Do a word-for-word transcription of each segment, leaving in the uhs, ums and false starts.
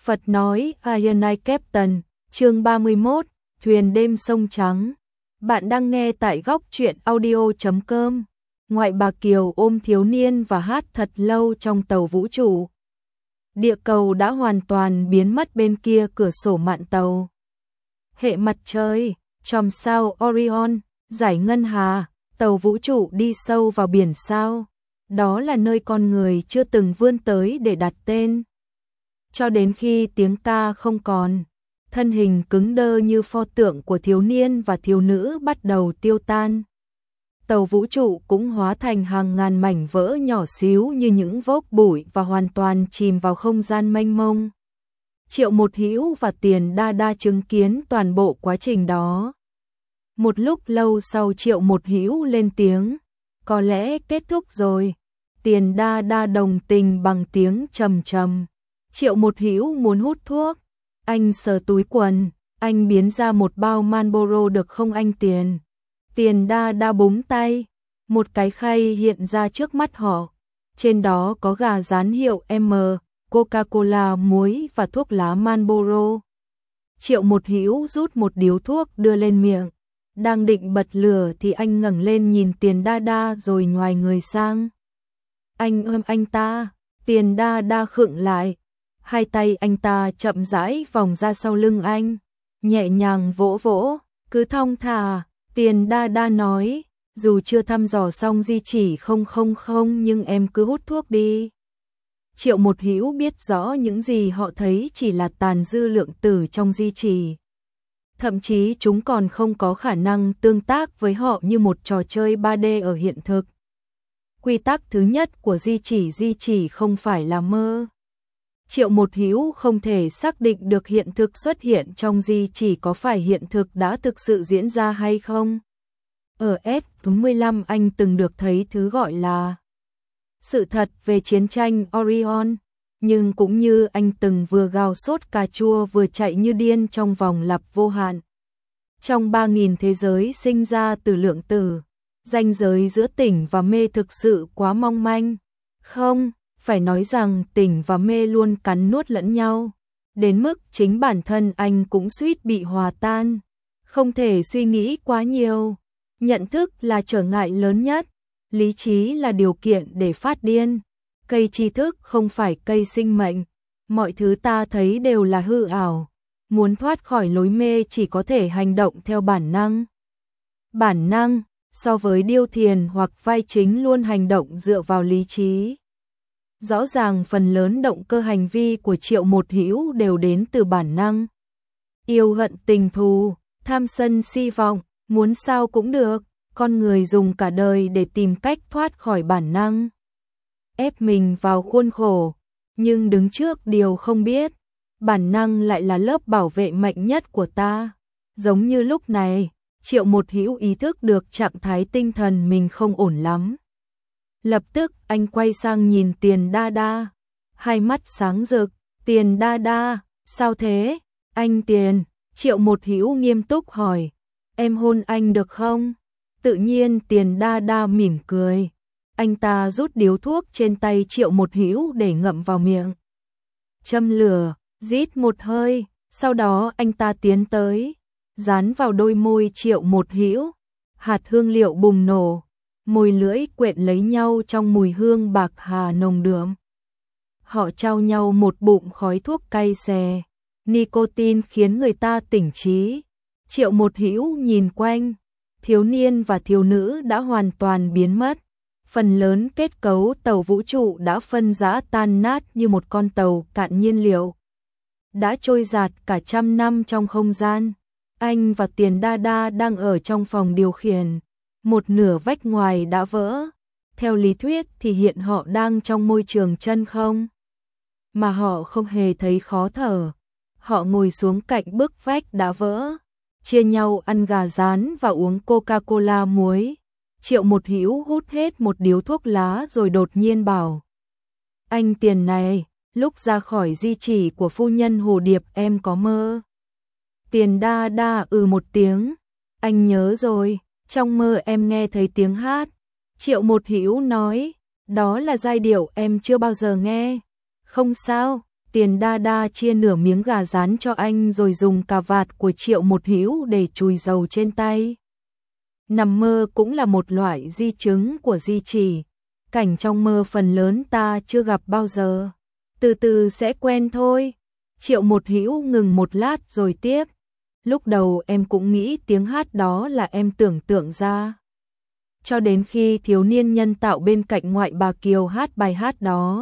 Phật nói Iron Eye Captain, chương ba mươi mốt, Thuyền đêm sông trắng. Bạn đang nghe tại góc truyện audio chấm com. Ngoại bà Kiều ôm thiếu niên và hát thật lâu trong tàu vũ trụ. Địa cầu đã hoàn toàn biến mất bên kia cửa sổ mạn tàu. Hệ mặt trời, chòm sao Orion, giải ngân hà, tàu vũ trụ đi sâu vào biển sao. Đó là nơi con người chưa từng vươn tới để đặt tên. Cho đến khi tiếng ca không còn, thân hình cứng đơ như pho tượng của thiếu niên và thiếu nữ bắt đầu tiêu tan. Tàu vũ trụ cũng hóa thành hàng ngàn mảnh vỡ nhỏ xíu như những vốc bụi và hoàn toàn chìm vào không gian mênh mông. Triệu Một Hữu và Tiền Đa Đa chứng kiến toàn bộ quá trình đó. Một lúc lâu sau Triệu Một Hữu lên tiếng, có lẽ kết thúc rồi. Tiền Đa Đa đồng tình bằng tiếng trầm trầm. Triệu Một Hữu muốn hút thuốc, anh sờ túi quần, anh biến ra một bao Marlboro được không anh Tiền? Tiền Đa Đa búng tay, một cái khay hiện ra trước mắt họ, trên đó có gà rán hiệu M, Coca-Cola muối và thuốc lá Marlboro. Triệu Một Hữu rút một điếu thuốc đưa lên miệng, đang định bật lửa thì anh ngẩng lên nhìn Tiền Đa Đa rồi nhoài người sang. Anh ôm anh ta, Tiền Đa Đa khựng lại. Hai tay anh ta chậm rãi vòng ra sau lưng anh, nhẹ nhàng vỗ vỗ, cứ thong thả. Tiền Đa Đa nói, dù chưa thăm dò xong di chỉ không không không nhưng em cứ hút thuốc đi. Triệu Một Hữu biết rõ những gì họ thấy chỉ là tàn dư lượng tử trong di chỉ. Thậm chí chúng còn không có khả năng tương tác với họ như một trò chơi ba D ở hiện thực. Quy tắc thứ nhất của di chỉ di chỉ không phải là mơ. Triệu Một Hữu không thể xác định được hiện thực xuất hiện trong di chỉ có phải hiện thực đã thực sự diễn ra hay không. Ở S bốn mươi lăm anh từng được thấy thứ gọi là sự thật về chiến tranh Orion, nhưng cũng như anh từng vừa gào sốt cà chua vừa chạy như điên trong vòng lặp vô hạn. Trong ba nghìn thế giới sinh ra từ lượng tử, ranh giới giữa tỉnh và mê thực sự quá mong manh. Không, phải nói rằng tỉnh và mê luôn cắn nuốt lẫn nhau, đến mức chính bản thân anh cũng suýt bị hòa tan. Không thể suy nghĩ quá nhiều, nhận thức là trở ngại lớn nhất, lý trí là điều kiện để phát điên. Cây tri thức không phải cây sinh mệnh, mọi thứ ta thấy đều là hư ảo. Muốn thoát khỏi lối mê chỉ có thể hành động theo bản năng. Bản năng, so với điêu thiền hoặc vai chính luôn hành động dựa vào lý trí. Rõ ràng phần lớn động cơ hành vi của Triệu Một Hữu đều đến từ bản năng. Yêu hận tình thù, tham sân si vọng, muốn sao cũng được, con người dùng cả đời để tìm cách thoát khỏi bản năng. Ép mình vào khuôn khổ, nhưng đứng trước điều không biết, bản năng lại là lớp bảo vệ mạnh nhất của ta. Giống như lúc này, Triệu Một Hữu ý thức được trạng thái tinh thần mình không ổn lắm. Lập tức anh quay sang nhìn Tiền Đa Đa, hai mắt sáng rực. Tiền Đa Đa, sao thế? Anh Tiền, Triệu Một Hữu nghiêm túc hỏi, em hôn anh được không? Tự nhiên Tiền Đa Đa mỉm cười. Anh ta rút điếu thuốc trên tay Triệu Một Hữu để ngậm vào miệng. Châm lửa, rít một hơi, sau đó anh ta tiến tới, dán vào đôi môi Triệu Một Hữu. Hạt hương liệu bùng nổ, môi lưỡi quện lấy nhau trong mùi hương bạc hà nồng đượm. Họ trao nhau một bụng khói thuốc cay xè, nicotine khiến người ta tỉnh trí. Triệu Một Hữu nhìn quanh, thiếu niên và thiếu nữ đã hoàn toàn biến mất. Phần lớn kết cấu tàu vũ trụ đã phân rã tan nát như một con tàu cạn nhiên liệu. Đã trôi giạt cả trăm năm trong không gian. Anh và Tiền Đa Đa đang ở trong phòng điều khiển. Một nửa vách ngoài đã vỡ. Theo lý thuyết thì hiện họ đang trong môi trường chân không. Mà họ không hề thấy khó thở. Họ ngồi xuống cạnh bức vách đã vỡ, chia nhau ăn gà rán và uống Coca-Cola muối. Triệu Một Hữu hút hết một điếu thuốc lá rồi đột nhiên bảo, anh Tiền này, lúc ra khỏi di chỉ của phu nhân Hồ Điệp em có mơ. Tiền Đa Đa ừ một tiếng, anh nhớ rồi, trong mơ em nghe thấy tiếng hát. Triệu Một Hữu nói, đó là giai điệu em chưa bao giờ nghe. Không sao, Tiền Đa Đa chia nửa miếng gà rán cho anh rồi dùng cà vạt của Triệu Một Hữu để chùi dầu trên tay. Nằm mơ cũng là một loại di chứng của di chỉ. Cảnh trong mơ phần lớn ta chưa gặp bao giờ. Từ từ sẽ quen thôi. Triệu Một Hữu ngừng một lát rồi tiếp. Lúc đầu em cũng nghĩ tiếng hát đó là em tưởng tượng ra. Cho đến khi thiếu niên nhân tạo bên cạnh ngoại bà Kiều hát bài hát đó.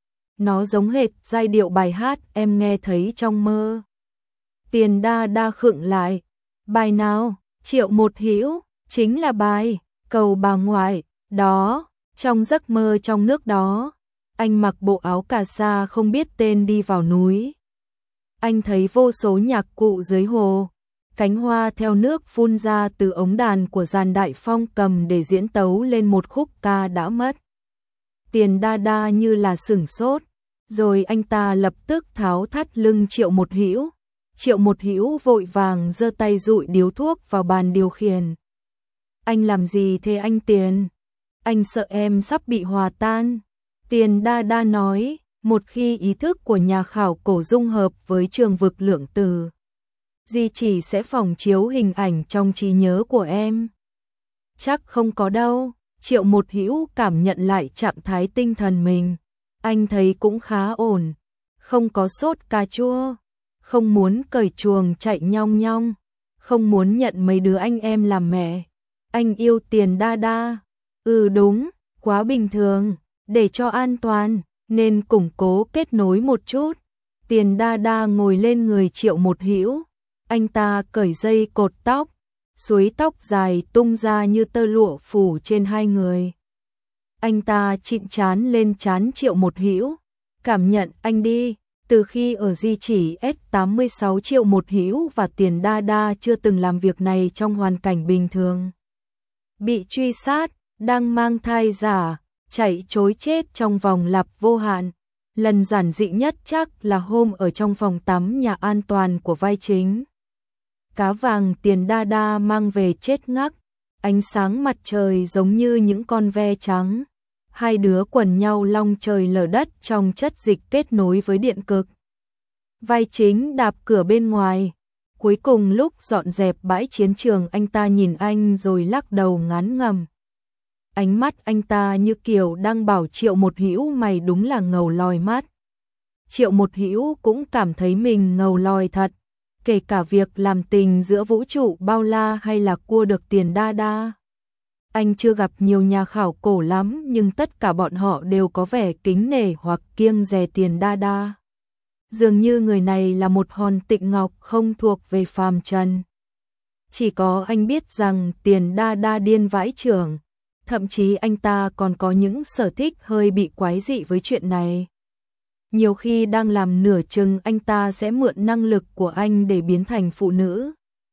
Nó giống hệt giai điệu bài hát em nghe thấy trong mơ. Tiền Đa Đa khựng lại. Bài nào? Triệu Một Hữu, chính là bài Cầu Bà Ngoại, đó, trong giấc mơ trong nước đó. Anh mặc bộ áo cà sa không biết tên đi vào núi. Anh thấy vô số nhạc cụ dưới hồ. Cánh hoa theo nước phun ra từ ống đàn của dàn Đại Phong cầm để diễn tấu lên một khúc ca đã mất. Tiền Đa Đa như là sửng sốt, rồi anh ta lập tức tháo thắt lưng Triệu Một Hữu. Triệu Một Hữu vội vàng giơ tay dụi điếu thuốc vào bàn điều khiển. Anh làm gì thế anh Tiền? Anh sợ em sắp bị hòa tan. Tiền Đa Đa nói, một khi ý thức của nhà khảo cổ dung hợp với trường vực lượng tử, di chỉ sẽ phỏng chiếu hình ảnh trong trí nhớ của em. Chắc không có đâu. Triệu Một Hữu cảm nhận lại trạng thái tinh thần mình. Anh thấy cũng khá ổn. Không có sốt cà chua. Không muốn cởi chuồng chạy nhong nhong. Không muốn nhận mấy đứa anh em làm mẹ. Anh yêu Tiền Đa Đa. Ừ đúng, quá bình thường. Để cho an toàn, nên củng cố kết nối một chút. Tiền Đa Đa ngồi lên người Triệu Một Hữu. Anh ta cởi dây cột tóc. Suối tóc dài tung ra như tơ lụa phủ trên hai người. Anh ta chịn trán lên trán Triệu Một Hữu. Cảm nhận anh đi. Từ khi ở di chỉ S tám mươi sáu Triệu Một Hữu và Tiền Đa Đa chưa từng làm việc này trong hoàn cảnh bình thường. Bị truy sát, đang mang thai giả, chạy trối chết trong vòng lặp vô hạn. Lần giản dị nhất chắc là hôm ở trong phòng tắm nhà an toàn của vai chính. Cá vàng Tiền Đa Đa mang về chết ngắc. Ánh sáng mặt trời giống như những con ve trắng. Hai đứa quần nhau long trời lở đất trong chất dịch kết nối với điện cực. Vai chính đạp cửa bên ngoài. Cuối cùng lúc dọn dẹp bãi chiến trường anh ta nhìn anh rồi lắc đầu ngán ngẩm. Ánh mắt anh ta như kiểu đang bảo Triệu Một Hữu mày đúng là ngầu lòi mắt. Triệu Một Hữu cũng cảm thấy mình ngầu lòi thật. Kể cả việc làm tình giữa vũ trụ bao la hay là cua được Tiền Đa Đa. Anh chưa gặp nhiều nhà khảo cổ lắm nhưng tất cả bọn họ đều có vẻ kính nể hoặc kiêng dè Tiền Đa Đa. Dường như người này là một hòn tịnh ngọc không thuộc về phàm trần. Chỉ có anh biết rằng Tiền Đa Đa điên vãi chưởng. Thậm chí anh ta còn có những sở thích hơi bị quái dị với chuyện này. Nhiều khi đang làm nửa chừng anh ta sẽ mượn năng lực của anh để biến thành phụ nữ.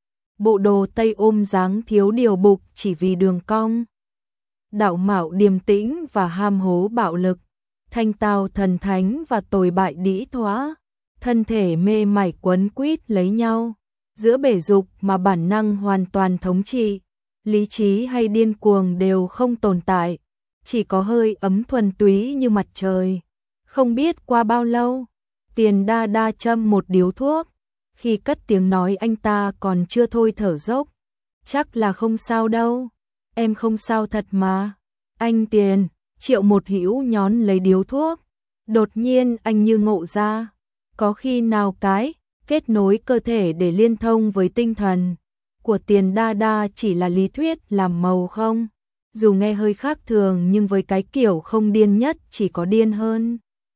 Bộ đồ tây ôm dáng thiếu điều bục chỉ vì đường cong. Đạo mạo điềm tĩnh và ham hố bạo lực. Thanh tao thần thánh và tồi bại đĩ thoá. Thân thể mê mải quấn quýt lấy nhau. Giữa bể dục mà bản năng hoàn toàn thống trị. Lý trí hay điên cuồng đều không tồn tại. Chỉ có hơi ấm thuần túy như mặt trời. Không biết qua bao lâu, Tiền Đa Đa châm một điếu thuốc. Khi cất tiếng nói anh ta còn chưa thôi thở dốc. Chắc là không sao đâu. Em không sao thật mà. Anh Tiền, Triệu Một Hữu nhón lấy điếu thuốc. Đột nhiên anh như ngộ ra. Có khi nào cái kết nối cơ thể để liên thông với tinh thần của Tiền Đa Đa chỉ là lý thuyết làm màu không? Dù nghe hơi khác thường nhưng với cái kiểu không điên nhất chỉ có điên hơn.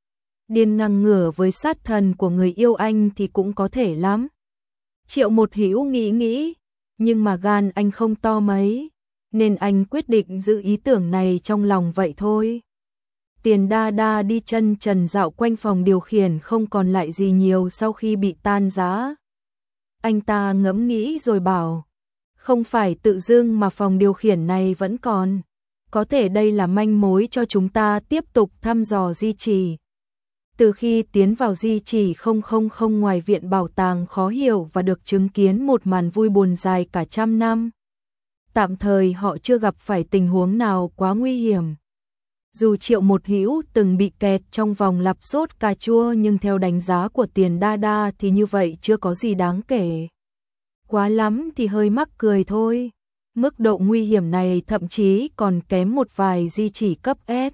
Điên ngang ngửa với sát thần của người yêu anh thì cũng có thể lắm. Triệu Một Hữu nghĩ nghĩ, nhưng mà gan anh không to mấy, nên anh quyết định giữ ý tưởng này trong lòng vậy thôi. Tiền Đa Đa đi chân trần dạo quanh phòng điều khiển không còn lại gì nhiều sau khi bị tan rã. Anh ta ngẫm nghĩ rồi bảo, không phải tự dưng mà phòng điều khiển này vẫn còn. Có thể đây là manh mối cho chúng ta tiếp tục thăm dò di chỉ. Từ khi tiến vào di chỉ không không không ngoài viện bảo tàng khó hiểu và được chứng kiến một màn vui buồn dài cả trăm năm. Tạm thời họ chưa gặp phải tình huống nào quá nguy hiểm. Dù Triệu Một Hữu từng bị kẹt trong vòng lặp sốt cà chua nhưng theo đánh giá của Tiền Đa Đa thì như vậy chưa có gì đáng kể. Quá lắm thì hơi mắc cười thôi. Mức độ nguy hiểm này thậm chí còn kém một vài di chỉ cấp S.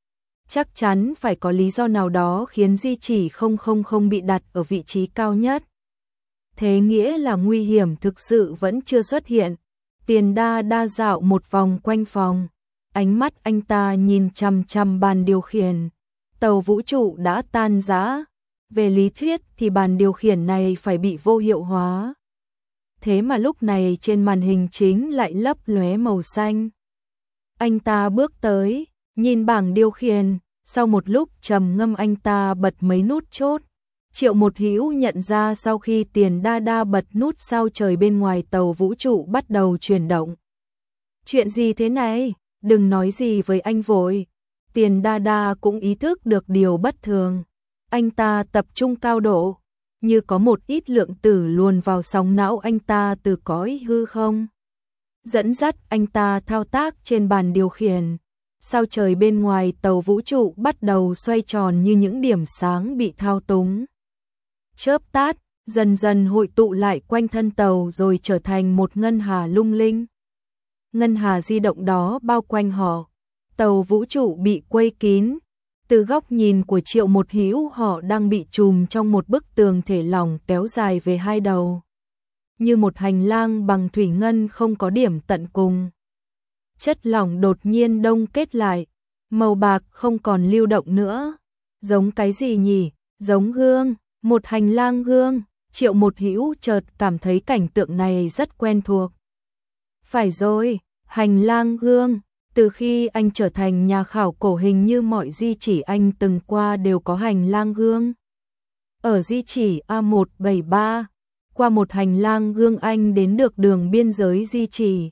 Chắc chắn phải có lý do nào đó khiến di chỉ không không không bị đặt ở vị trí cao nhất. Thế nghĩa là nguy hiểm thực sự vẫn chưa xuất hiện. Tiền Đa Đa dạo một vòng quanh phòng. Ánh mắt anh ta nhìn chằm chằm bàn điều khiển. Tàu vũ trụ đã tan rã. Về lý thuyết thì bàn điều khiển này phải bị vô hiệu hóa. Thế mà lúc này trên màn hình chính lại lấp lóe màu xanh. Anh ta bước tới, nhìn bảng điều khiển, sau một lúc trầm ngâm anh ta bật mấy nút chốt. Triệu Một Hữu nhận ra sau khi Tiền Đa Đa bật nút sao trời bên ngoài tàu vũ trụ bắt đầu chuyển động. Chuyện gì thế này? Đừng nói gì với anh vội. Tiền Đa Đa cũng ý thức được điều bất thường. Anh ta tập trung cao độ, như có một ít lượng tử luồn vào sóng não anh ta từ cõi hư không. Dẫn dắt anh ta thao tác trên bàn điều khiển. Sao trời bên ngoài tàu vũ trụ bắt đầu xoay tròn như những điểm sáng bị thao túng. Chớp tát, dần dần hội tụ lại quanh thân tàu rồi trở thành một ngân hà lung linh. Ngân hà di động đó bao quanh họ. Tàu vũ trụ bị quây kín. Từ góc nhìn của Triệu Một Hữu họ đang bị trùm trong một bức tường thể lỏng kéo dài về hai đầu. Như một hành lang bằng thủy ngân không có điểm tận cùng. Chất lỏng đột nhiên đông kết lại. Màu bạc không còn lưu động nữa. Giống cái gì nhỉ? Giống gương. Một hành lang gương. Triệu Một Hữu chợt cảm thấy cảnh tượng này rất quen thuộc. Phải rồi, hành lang gương. Từ khi anh trở thành nhà khảo cổ hình như mọi di chỉ anh từng qua đều có hành lang gương. Ở di chỉ A một bảy ba, qua một hành lang gương anh đến được đường biên giới di chỉ.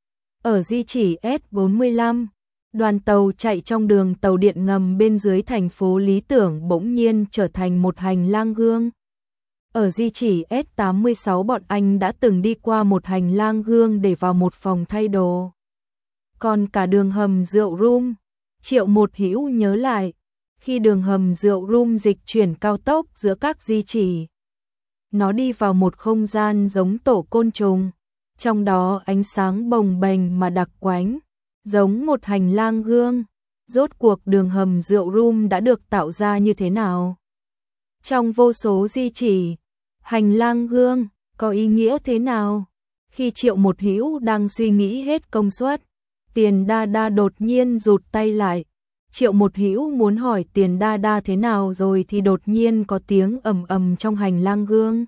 Ở di chỉ S bốn mươi lăm, đoàn tàu chạy trong đường tàu điện ngầm bên dưới thành phố Lý Tưởng bỗng nhiên trở thành một hành lang gương. Ở di chỉ S tám mươi sáu bọn anh đã từng đi qua một hành lang gương để vào một phòng thay đồ. Còn cả đường hầm rượu room, Triệu Một Hữu nhớ lại, khi đường hầm rượu room dịch chuyển cao tốc giữa các di chỉ. Nó đi vào một không gian giống tổ côn trùng, trong đó ánh sáng bồng bềnh mà đặc quánh, giống một hành lang gương. Rốt cuộc đường hầm rượu room đã được tạo ra như thế nào? Trong vô số di chỉ, hành lang gương có ý nghĩa thế nào? Khi Triệu Một Hữu đang suy nghĩ hết công suất, Tiền Đa Đa đột nhiên rụt tay lại. Triệu Một Hữu muốn hỏi Tiền Đa Đa thế nào rồi thì đột nhiên có tiếng ầm ầm trong hành lang gương.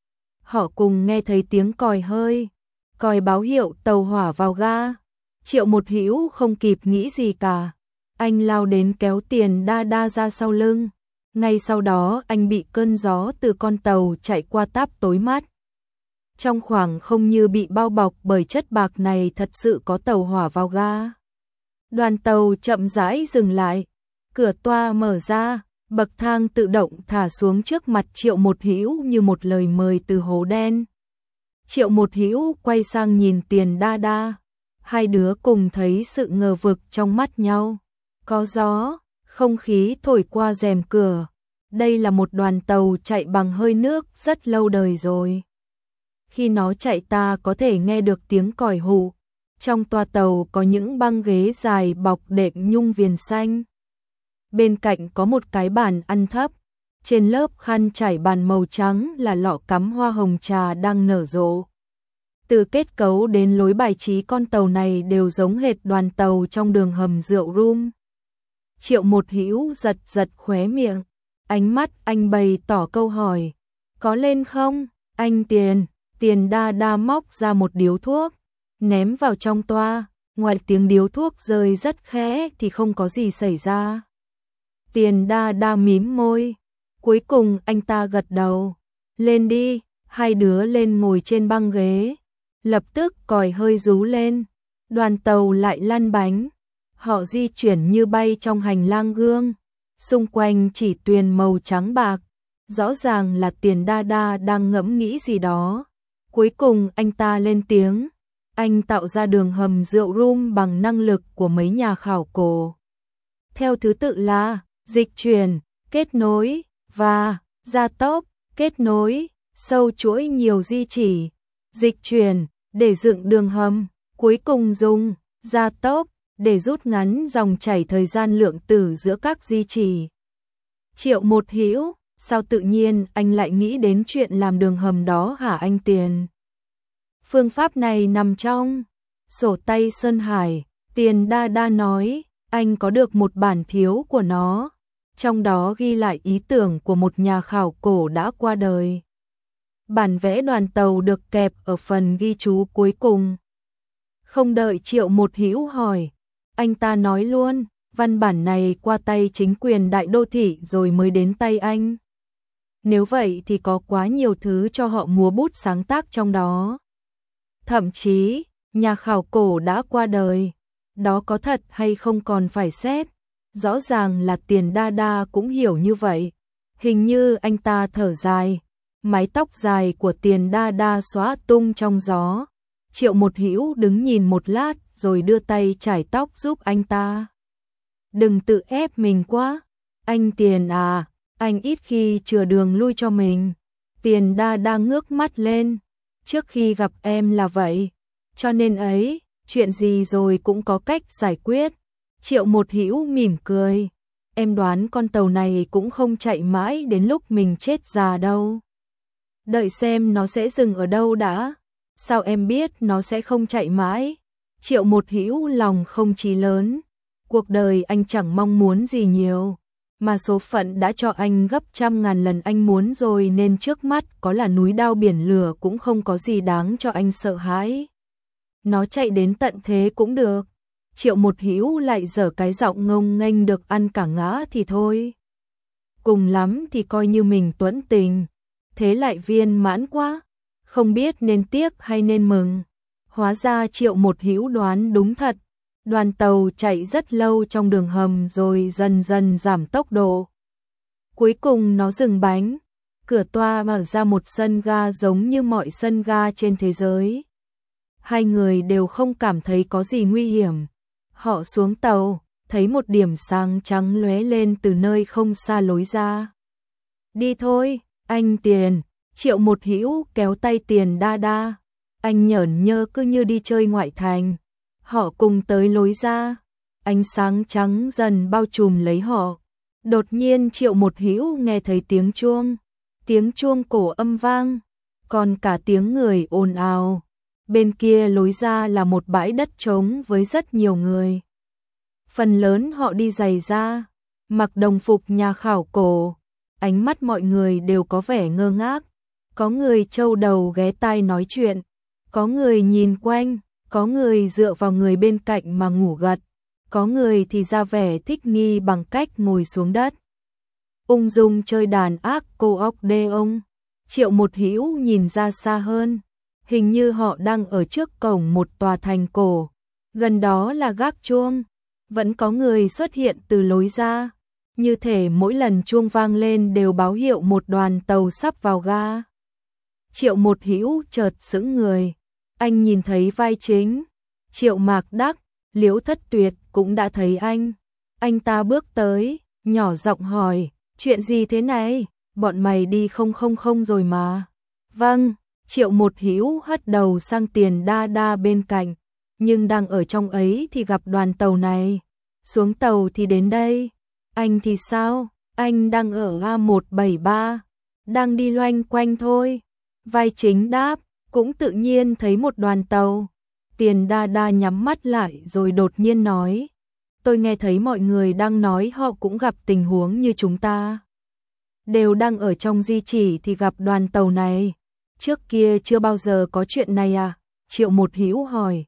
Họ cùng nghe thấy tiếng còi hơi, còi báo hiệu tàu hỏa vào ga. Triệu Một Hữu không kịp nghĩ gì cả, anh lao đến kéo Tiền Đa Đa ra sau lưng. Ngay sau đó anh bị cơn gió từ con tàu chạy qua táp tối mắt. Trong khoảng không như bị bao bọc bởi chất bạc này thật sự có tàu hỏa vào ga. Đoàn tàu chậm rãi dừng lại, cửa toa mở ra, bậc thang tự động thả xuống trước mặt Triệu Một Hữu như một lời mời từ hố đen. Triệu Một Hữu quay sang nhìn Tiền Đa Đa, hai đứa cùng thấy sự ngờ vực trong mắt nhau. Có gió, không khí thổi qua rèm cửa. Đây là một đoàn tàu chạy bằng hơi nước rất lâu đời rồi. Khi nó chạy ta có thể nghe được tiếng còi hụ. Trong toa tàu có những băng ghế dài bọc đệm nhung viền xanh. Bên cạnh có một cái bàn ăn thấp. Trên lớp khăn trải bàn màu trắng là lọ cắm hoa hồng trà đang nở rộ. Từ kết cấu đến lối bài trí con tàu này đều giống hệt đoàn tàu trong đường hầm rượu room. Triệu Một Hữu giật giật khóe miệng. Ánh mắt anh bày tỏ câu hỏi. Có lên không? Anh Tiền. Tiền Đa Đa móc ra một điếu thuốc, ném vào trong toa. Ngoài tiếng điếu thuốc rơi rất khẽ thì không có gì xảy ra. Tiền Đa Đa mím môi. Cuối cùng anh ta gật đầu. Lên đi. Hai đứa lên ngồi trên băng ghế. Lập tức còi hơi rú lên. Đoàn tàu lại lăn bánh. Họ di chuyển như bay trong hành lang gương. Xung quanh chỉ tuyền màu trắng bạc. Rõ ràng là Tiền Đa Đa đang ngẫm nghĩ gì đó. Cuối cùng anh ta lên tiếng. Anh tạo ra đường hầm rượu room bằng năng lực của mấy nhà khảo cổ. theo thứ tự là dịch chuyển, kết nối và gia tốc. Kết nối, sâu chuỗi nhiều di chỉ, dịch chuyển để dựng đường hầm, cuối cùng dùng gia tốc để rút ngắn dòng chảy thời gian lượng tử giữa các di chỉ. Triệu Một Hữu, sao tự nhiên anh lại nghĩ đến chuyện làm đường hầm đó hả anh Tiền? Phương pháp này nằm trong sổ tay Sơn Hải, Tiền Đa Đa nói, anh có được một bản thiếu của nó, trong đó ghi lại ý tưởng của một nhà khảo cổ đã qua đời. Bản vẽ đoàn tàu được kẹp ở phần ghi chú cuối cùng. Không đợi Triệu Một Hữu hỏi, anh ta nói luôn, văn bản này qua tay chính quyền đại đô thị rồi mới đến tay anh. Nếu vậy thì có quá nhiều thứ cho họ múa bút sáng tác trong đó. Thậm chí, nhà khảo cổ đã qua đời, đó có thật hay không còn phải xét. Rõ ràng là Tiền Đa Đa cũng hiểu như vậy. Hình như anh ta thở dài, mái tóc dài của Tiền Đa Đa xóa tung trong gió. Triệu Một Hữu đứng nhìn một lát rồi đưa tay chải tóc giúp anh ta. Đừng tự ép mình quá. Anh Tiền à, anh ít khi chừa đường lui cho mình. Tiền Đa Đa ngước mắt lên. Trước khi gặp em là vậy. Cho nên ấy, chuyện gì rồi cũng có cách giải quyết. Triệu Một Hữu mỉm cười. Em đoán con tàu này cũng không chạy mãi đến lúc mình chết già đâu. Đợi xem nó sẽ dừng ở đâu đã. Sao em biết nó sẽ không chạy mãi? Triệu Một Hữu lòng không chí lớn. Cuộc đời anh chẳng mong muốn gì nhiều, mà số phận đã cho anh gấp trăm ngàn lần anh muốn rồi, nên trước mắt có là núi đao biển lửa cũng không có gì đáng cho anh sợ hãi. Nó chạy đến tận thế cũng được. Triệu Một Hữu lại dở cái giọng ngông nghênh được ăn cả ngã thì thôi. Cùng lắm thì coi như mình tuẫn tình. Thế lại viên mãn quá. Không biết nên tiếc hay nên mừng. Hóa ra Triệu Một Hữu đoán đúng thật. Đoàn tàu chạy rất lâu trong đường hầm rồi dần dần giảm tốc độ. Cuối cùng nó dừng bánh. Cửa toa mở ra một sân ga giống như mọi sân ga trên thế giới. Hai người đều không cảm thấy có gì nguy hiểm. Họ xuống tàu, thấy một điểm sáng trắng lóe lên từ nơi không xa lối ra. Đi thôi, anh Tiền. Triệu Một Hữu kéo tay Tiền Đa Đa. Anh nhởn nhơ cứ như đi chơi ngoại thành. Họ cùng tới lối ra. Ánh sáng trắng dần bao trùm lấy họ. Đột nhiên Triệu Một Hữu nghe thấy tiếng chuông. Tiếng chuông cổ âm vang. Còn cả tiếng người ồn ào. Bên kia lối ra là một bãi đất trống với rất nhiều người. Phần lớn họ đi giày da, mặc đồng phục nhà khảo cổ. Ánh mắt mọi người đều có vẻ ngơ ngác. Có người trâu đầu ghé tai nói chuyện. Có người nhìn quanh. Có người dựa vào người bên cạnh mà ngủ gật. Có người thì ra vẻ thích nghi bằng cách ngồi xuống đất. Ung dung chơi đàn accordion. Triệu Một Hữu nhìn ra xa hơn. Hình như họ đang ở trước cổng một tòa thành cổ. Gần đó là gác chuông. Vẫn có người xuất hiện từ lối ra. Như thể mỗi lần chuông vang lên đều báo hiệu một đoàn tàu sắp vào ga. Triệu Một Hữu chợt sững người. Anh nhìn thấy vai chính. Triệu Mạc Đắc, Liễu Thất Tuyệt cũng đã thấy anh. Anh ta bước tới, nhỏ giọng hỏi, chuyện gì thế này? Bọn mày đi không không không rồi mà. Vâng. Triệu Một Hữu hất đầu sang Tiền Đa Đa bên cạnh, nhưng đang ở trong ấy thì gặp đoàn tàu này. Xuống tàu thì đến đây. Anh thì sao? Anh đang ở A một bảy ba, đang đi loanh quanh thôi. Vai chính đáp, cũng tự nhiên thấy một đoàn tàu. Tiền Đa Đa nhắm mắt lại rồi đột nhiên nói, tôi nghe thấy mọi người đang nói họ cũng gặp tình huống như chúng ta. Đều đang ở trong di chỉ thì gặp đoàn tàu này. Trước kia chưa bao giờ có chuyện này à? Triệu Một Hữu hỏi.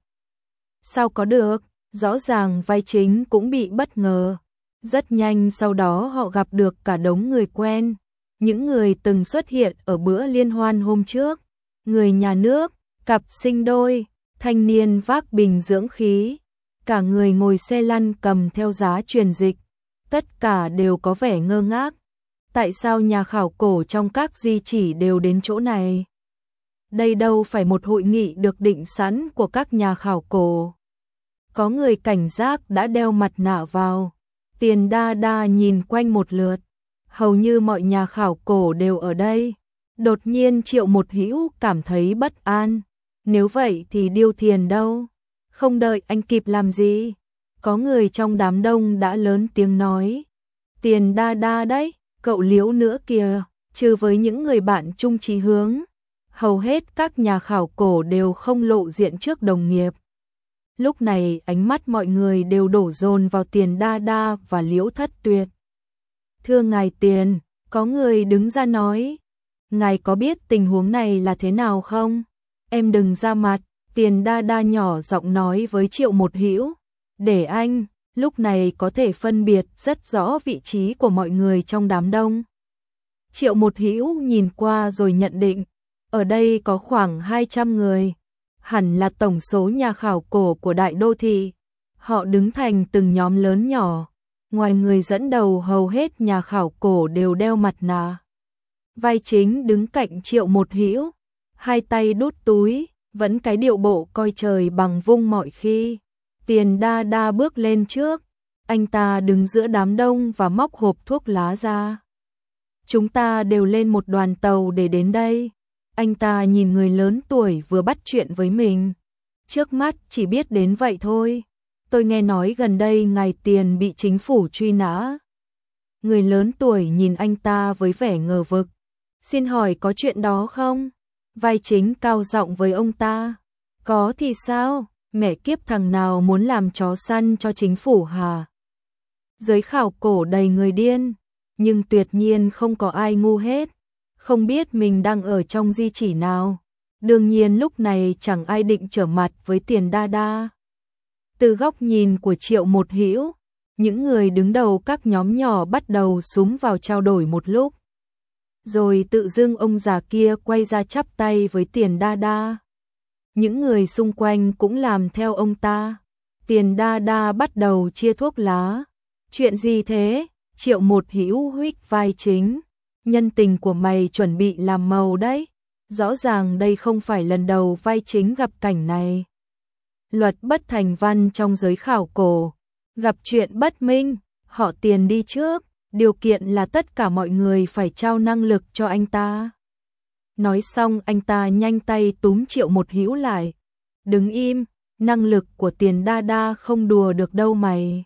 Sao có được? Rõ ràng vai chính cũng bị bất ngờ. Rất nhanh sau đó họ gặp được cả đống người quen. Những người từng xuất hiện ở bữa liên hoan hôm trước. Người nhà nước, cặp sinh đôi, thanh niên vác bình dưỡng khí. Cả người ngồi xe lăn cầm theo giá truyền dịch. Tất cả đều có vẻ ngơ ngác. Tại sao nhà khảo cổ trong các di chỉ đều đến chỗ này? Đây đâu phải một hội nghị được định sẵn của các nhà khảo cổ. Có người cảnh giác đã đeo mặt nạ vào. Tiền Đa Đa nhìn quanh một lượt, hầu như mọi nhà khảo cổ đều ở đây. Đột nhiên Triệu Một Hữu cảm thấy bất an, nếu vậy thì Điêu Thiền đâu? Không đợi anh kịp làm gì, có người trong đám đông đã lớn tiếng nói, Tiền Đa Đa đấy, cậu Liễu nữa kìa. Trừ với những người bạn chung chí hướng, hầu hết các nhà khảo cổ đều không lộ diện trước đồng nghiệp. Lúc này ánh mắt mọi người đều đổ dồn vào Tiền Đa Đa và Liễu Thất Tuyệt. Thưa ngài Tiền, có người đứng ra nói, ngài có biết tình huống này là thế nào không? Em đừng ra mặt, Tiền Đa Đa nhỏ giọng nói với Triệu Một Hữu, để anh, lúc này có thể phân biệt rất rõ vị trí của mọi người trong đám đông. Triệu Một Hữu nhìn qua rồi nhận định, ở đây có khoảng hai trăm người, hẳn là tổng số nhà khảo cổ của đại đô thị. Họ đứng thành từng nhóm lớn nhỏ, ngoài người dẫn đầu hầu hết nhà khảo cổ đều đeo mặt nạ. Vai Chính đứng cạnh Triệu Một Hữu, hai tay đút túi, vẫn cái điệu bộ coi trời bằng vung mọi khi. Tiền Đa Đa bước lên trước, anh ta đứng giữa đám đông và móc hộp thuốc lá ra. Chúng ta đều lên một đoàn tàu để đến đây. Anh ta nhìn người lớn tuổi vừa bắt chuyện với mình. Trước mắt chỉ biết đến vậy thôi. Tôi nghe nói gần đây ngài Tiền bị chính phủ truy nã. Người lớn tuổi nhìn anh ta với vẻ ngờ vực. Xin hỏi có chuyện đó không? Vai Chính cao giọng với ông ta. Có thì sao? Mẹ kiếp thằng nào muốn làm chó săn cho chính phủ hả? Giới khảo cổ đầy người điên. Nhưng tuyệt nhiên không có ai ngu hết, không biết mình đang ở trong di chỉ nào. Đương nhiên lúc này chẳng ai định trở mặt với Tiền Đa Đa. Từ góc nhìn của Triệu Một Hữu, những người đứng đầu các nhóm nhỏ bắt đầu xúm vào trao đổi một lúc. Rồi tự dưng ông già kia quay ra chắp tay với Tiền Đa Đa. Những người xung quanh cũng làm theo ông ta. Tiền Đa Đa bắt đầu chia thuốc lá. Chuyện gì thế? Triệu Một Hữu huých vai Chính, nhân tình của mày chuẩn bị làm màu đấy. Rõ ràng đây không phải lần đầu vai Chính gặp cảnh này. Luật bất thành văn trong giới khảo cổ, gặp chuyện bất minh, họ Tiền đi trước, điều kiện là tất cả mọi người phải trao năng lực cho anh ta. Nói xong anh ta nhanh tay túm Triệu Một Hữu lại. Đứng im, năng lực của Tiền Đa Đa không đùa được đâu mày.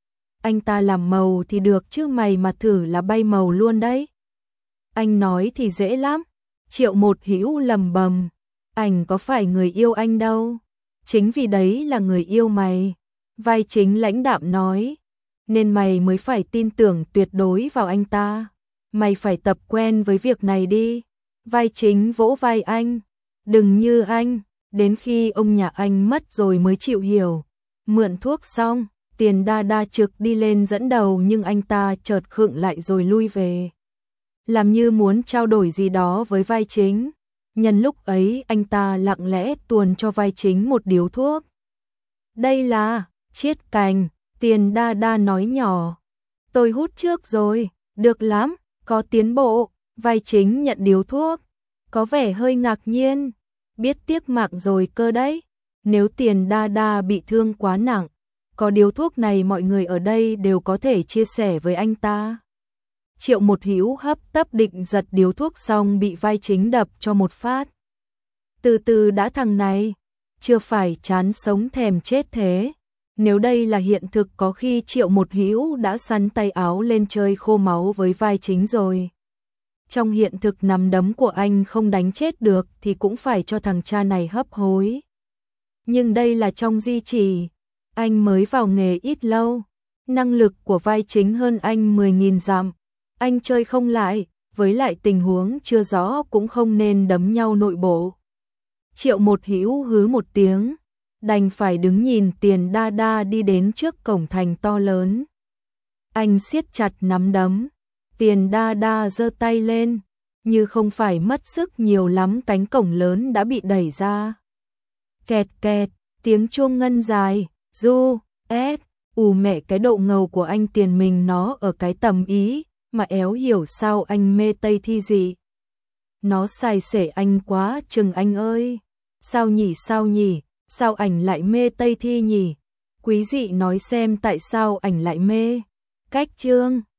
Anh ta làm màu thì được chứ mày mà thử là bay màu luôn đấy. Anh nói thì dễ lắm. Triệu Một Hữu lầm bầm. Anh có phải người yêu anh đâu. Chính vì đấy là người yêu mày. Vai Chính lãnh đạm nói. Nên mày mới phải tin tưởng tuyệt đối vào anh ta. Mày phải tập quen với việc này đi. Vai Chính vỗ vai anh. Đừng như anh. Đến khi ông nhà anh mất rồi mới chịu hiểu. Mượn thuốc xong. Tiền Đa Đa trực đi lên dẫn đầu nhưng anh ta chợt khựng lại rồi lui về. Làm như muốn trao đổi gì đó với vai Chính. Nhân lúc ấy anh ta lặng lẽ tuồn cho vai Chính một điếu thuốc. Đây là chiết cành, Tiền Đa Đa nói nhỏ. Tôi hút trước rồi, được lắm, có tiến bộ. Vai Chính nhận điếu thuốc, có vẻ hơi ngạc nhiên. Biết tiếc mạng rồi cơ đấy. Nếu Tiền Đa Đa bị thương quá nặng, có điếu thuốc này mọi người ở đây đều có thể chia sẻ với anh ta. Triệu Một Hữu hấp tấp định giật điếu thuốc xong bị vai Chính đập cho một phát. Từ từ đã thằng này, chưa phải chán sống thèm chết thế. Nếu đây là hiện thực có khi Triệu Một Hữu đã sắn tay áo lên chơi khô máu với vai Chính rồi. Trong hiện thực nắm đấm của anh không đánh chết được thì cũng phải cho thằng cha này hấp hối. Nhưng đây là trong di chỉ. Anh mới vào nghề ít lâu, năng lực của vai Chính hơn anh mười nghìn dặm, anh chơi không lại, với lại tình huống chưa rõ cũng không nên đấm nhau nội bộ. Triệu Một Hữu hứ một tiếng, đành phải đứng nhìn Tiền Đa Đa đi đến trước cổng thành to lớn. Anh siết chặt nắm đấm, Tiền Đa Đa giơ tay lên, như không phải mất sức nhiều lắm cánh cổng lớn đã bị đẩy ra. Kẹt kẹt, tiếng chuông ngân dài. Du, ét, ù mẹ cái độ ngầu của anh Tiền mình nó ở cái tầm ý, mà éo hiểu sao anh mê Tây Thi gì. Nó xài xể anh quá chừng anh ơi. Sao nhỉ sao nhỉ, sao ảnh lại mê Tây Thi nhỉ? Quý dị nói xem tại sao ảnh lại mê. Cách chương